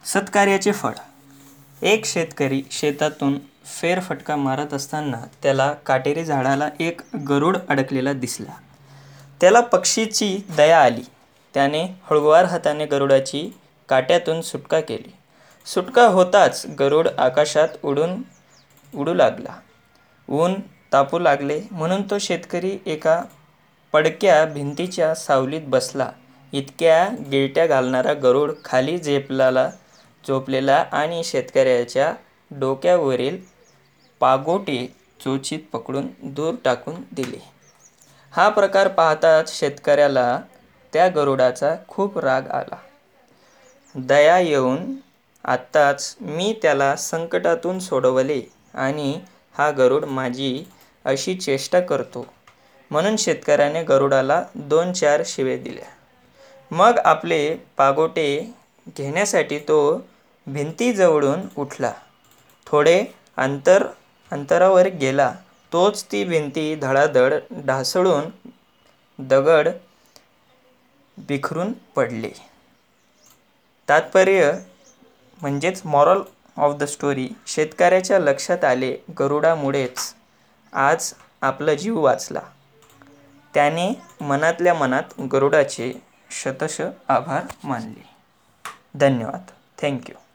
सत्कार्याचे फळ. एक शेतकरी शेतातून फेरफटका मारत असताना त्याला काटेरी झाडाला एक गरुड अडकलेला दिसला. त्याला पक्षीची दया आली. त्याने हळुवार हाताने गरुडाची काट्यातून सुटका केली. सुटका होताच गरुड आकाशात उडू लागला. ऊन तापू लागले म्हणून तो शेतकरी एका पडक्या भिंतीच्या सावलीत बसला. इतक्या गिरट्या घालणारा गरुड खाली झोपलेला आणि शेतकऱ्याच्या डोक्यावरील पागोटे चोचीत पकडून दूर टाकून दिले. हा प्रकार पाहताच शेतकऱ्याला त्या गरुडाचा खूप राग आला. दया येऊन आत्ताच मी त्याला संकटातून सोडवले आणि हा गरुड माझी अशी चेष्टा करतो म्हणून शेतकऱ्याने गरुडाला 2-4 शिव्या दिल्या. मग आपले पागोटे घेण्यासाठी तो भिंतीजवळून उठला. थोडे अंतरावर गेला तोच ती भिंत धडाधड ढासळून दगड बिखरून पडले. तात्पर्य म्हणजेच मॉरल ऑफ द स्टोरी, शेतकऱ्याच्या लक्षात आले गरुडामुळेच आज आपला जीव वाचला. त्याने मनातल्या मनात गरुडाचे शतश आभार मानले. धन्यवाद. थँक्यू.